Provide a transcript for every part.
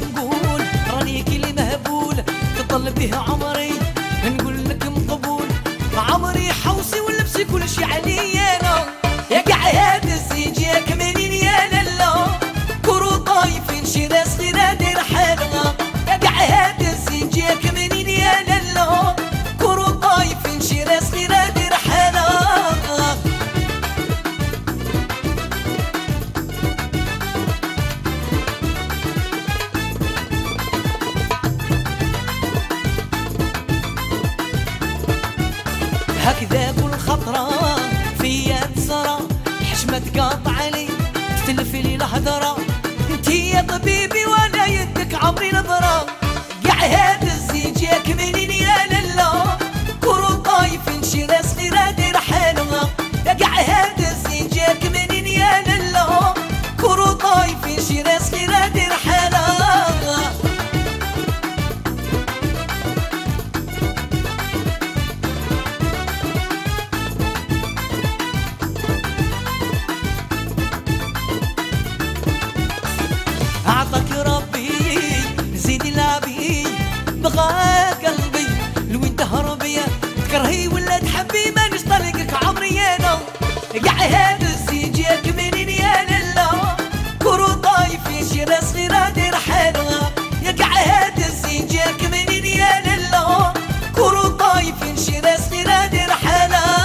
نقول راني كلي مهبول تضل به عمري نقول لك مقبول عمري حوسي ولبسي كل شي عليا انا يا قاع هذا الزيج ياك منين يا لالا كرو طايفين شي ناس غير داير حالها يا قاع هذا الزيج ياك منين يا لالا كرو طايفين شي ناس غير داير حالها هكذا كل خطرة فيا تسرى الحشمة تقاطع علي تلفي لي الهضرة انتي يا طبيبي وانا يدك عمري نظرة قاع هذا الزيج ياك منين يا لالا كرو طايفين شي ناس غير داير حالها يا قاع هذا الزيج ياك منين يا لالا كرو طايفين شي ناس غير داير حالها أعطاك ربي زيدي لعبي بغى قلبي لوين تهربي تكرهي ولا تحبي مانيش طريقك عمري انا قاع هذا الزيج ياك منين يا لالا كرو طايفين شي ناس غير داير حالها يا قاع هذا الزيج ياك منين يا لالا كرو طايفين شي ناس غير داير حالها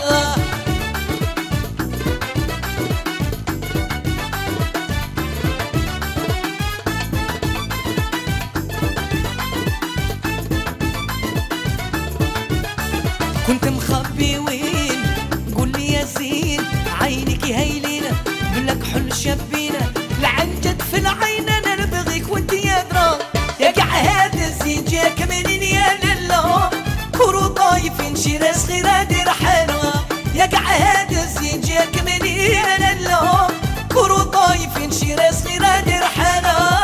كنت مخبي وين قول لي يا زين عينك هايلين بلك حل شابينا العنجد في العين انا نبغيك وانت يا درا يا قاع هذا الزيج ياك منين يا لالا كرو طايفين شي ناس غير داير حالها يا قاع هذا الزيج ياك منين يا لالا كرو طايفين شي ناس غير داير حالها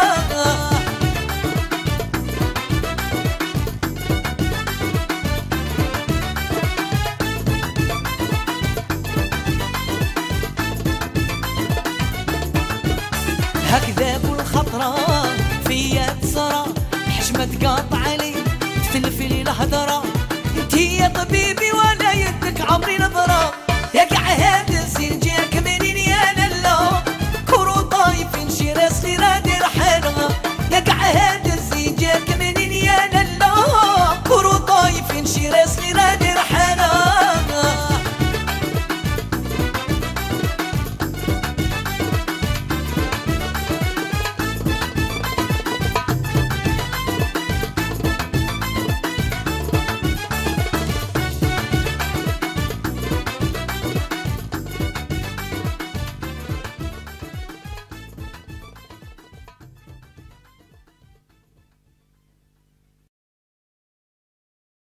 هكذا كل خطرة فيا تسرى الحشمة تقاطع علي تلفي لي الهضرة انتي يا طبيبي